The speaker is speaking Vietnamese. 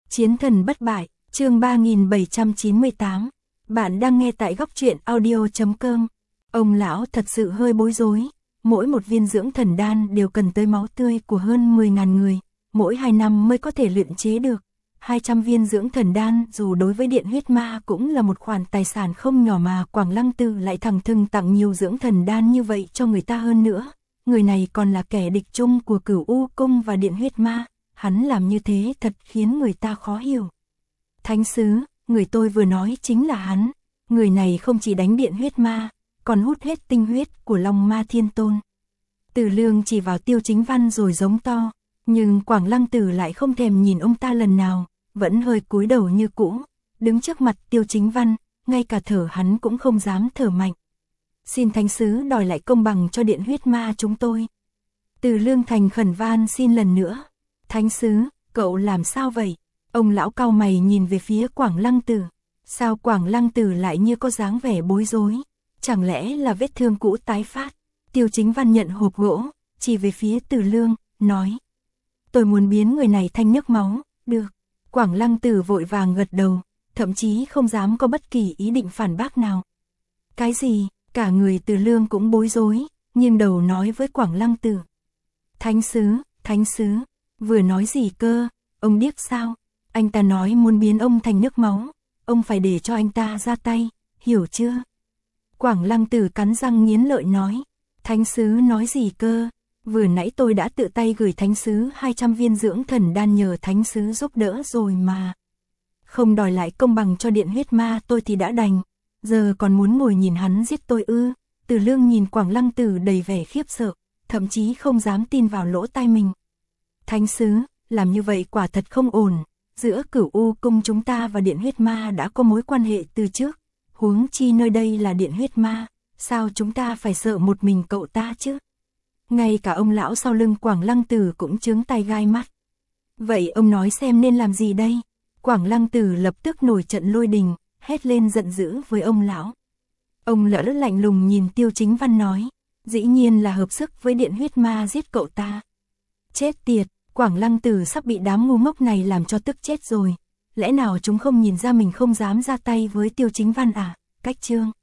Chiến thần bất bại, chương 3798. Bạn đang nghe tại góc truyện audio.com. Ông lão thật sự hơi bối rối. Mỗi một viên dưỡng thần đan đều cần tới máu tươi của hơn 10.000 người. Mỗi 2 năm mới có thể luyện chế được. 200 viên dưỡng thần đan dù đối với Điện Huyết Ma cũng là một khoản tài sản không nhỏ mà Quảng Lăng Tử lại thẳng thừng tặng nhiều dưỡng thần đan như vậy cho người ta hơn nữa. Người này còn là kẻ địch chung của Cửu U Cung và Điện Huyết Ma. Hắn làm như thế thật khiến người ta khó hiểu. Thánh sứ, người tôi vừa nói chính là hắn. Người này không chỉ đánh Điện Huyết Ma, còn hút hết tinh huyết của Long Ma Thiên Tôn. Từ Lương chỉ vào Tiêu Chính Văn rồi giống to, nhưng Quảng Lăng Tử lại không thèm nhìn ông ta lần nào, vẫn hơi cúi đầu như cũ, đứng trước mặt Tiêu Chính Văn, ngay cả thở hắn cũng không dám thở mạnh. Xin thánh sứ đòi lại công bằng cho Điện Huyết Ma chúng tôi. Từ Lương thành khẩn van xin lần nữa. Thánh sứ, cậu làm sao vậy? Ông lão cau mày nhìn về phía Quảng Lăng Tử. Sao Quảng Lăng Tử lại như có dáng vẻ bối rối? Chẳng lẽ là vết thương cũ tái phát? Tiêu Chính Văn nhận hộp gỗ, chỉ về phía Từ Lương, nói. Tôi muốn biến người này thành nước máu, được. Quảng Lăng Tử vội vàng gật đầu, thậm chí không dám có bất kỳ ý định phản bác nào. Cái gì? Cả người Từ Lương cũng bối rối, nhưng đầu nói với Quảng Lăng Tử. Thánh sứ, vừa nói gì cơ, ông điếc sao? Anh ta nói muốn biến ông thành nước máu, ông phải để cho anh ta ra tay, hiểu chưa? Quảng Lăng Tử cắn răng nghiến lợi nói, thánh sứ nói gì cơ? Vừa nãy tôi đã tự tay gửi thánh sứ 200 viên dưỡng thần đan nhờ thánh sứ giúp đỡ rồi mà. Không đòi lại công bằng cho Điện Huyết Ma tôi thì đã đành, giờ còn muốn ngồi nhìn hắn giết tôi ư? Từ Lương nhìn Quảng Lăng Tử đầy vẻ khiếp sợ, thậm chí không dám tin vào lỗ tai mình. Thánh sứ, làm như vậy quả thật không ổn, giữa Cửu U Cung chúng ta và Điện Huyết Ma đã có mối quan hệ từ trước, huống chi nơi đây là Điện Huyết Ma, sao chúng ta phải sợ một mình cậu ta chứ? Ngay cả ông lão sau lưng Quảng Lăng Tử cũng chướng tai gai mắt. Vậy ông nói xem nên làm gì đây? Quảng Lăng Tử lập tức nổi trận lôi đình, hét lên giận dữ với ông lão. Ông lão lạnh lùng nhìn Tiêu Chính Văn nói, dĩ nhiên là hợp sức với Điện Huyết Ma giết cậu ta. Chết tiệt, Quảng Lăng Tử sắp bị đám ngu ngốc này làm cho tức chết rồi. Lẽ nào chúng không nhìn ra mình không dám ra tay với Tiêu Chính Văn à? Cách chương